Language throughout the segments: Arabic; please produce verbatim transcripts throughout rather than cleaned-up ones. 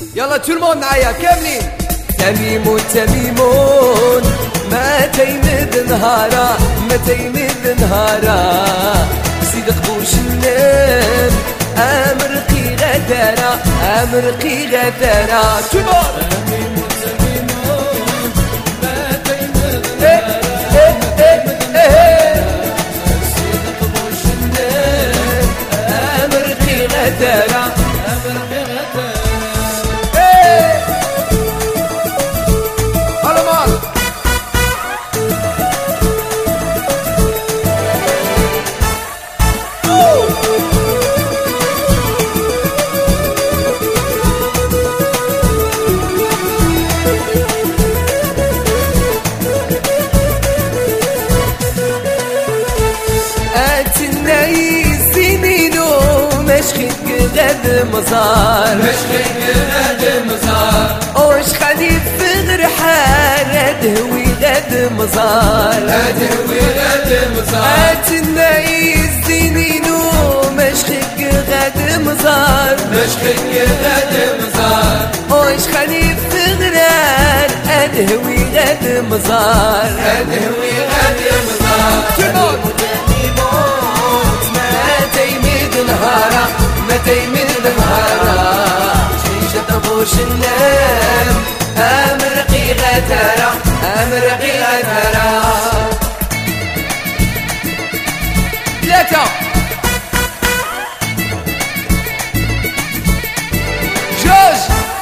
يلا تولمون معايا كاملين. تميمون تميمون ما تيمد نهارا ما تيمد نهارا صدق بوش النام امرقي غدارا امرقي غدارا تولمون. تميمون تميمون ما تيمد نهارا صدق بوش النام امرقي غدارا امرقي غدارا. غد مزار مشخيك غد مزار وش خليف غير حار دهوي غد مزار دهوي غد مزار اتنا يزينينو مشخيك غد مزار مشخيك غد مزار وش خليف غير دهوي غد مزار دهوي غد مزار. تموت تموت ما تيمد نهارا ما تيمد نهارا شيشة بوش النام امرقي غدارا امرقي غدارا. ثلاثة جوج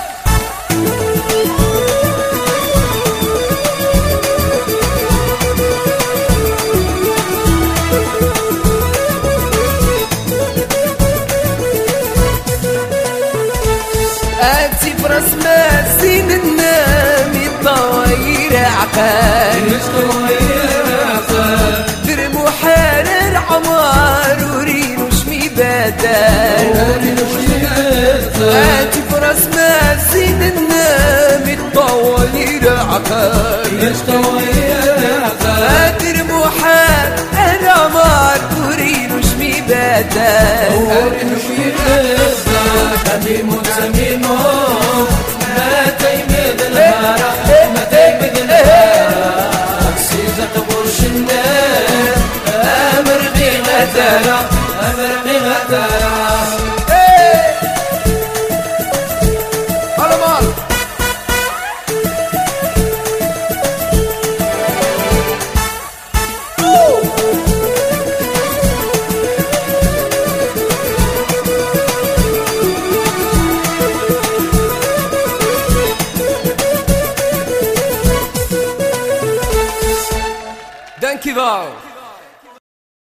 اتي براس ما زين النام الطواير عقال درم وحرر عمار ورينو شمي بدال اتي براس ما زين النام الطواير عقال درم وحرر عمار ورينو شمي بدال. تميمون تميمون ما تيمد نهارا ما تيمد نهارا سيزق برش النار امرقي غدارا امرقي غدارا. Dankjewel.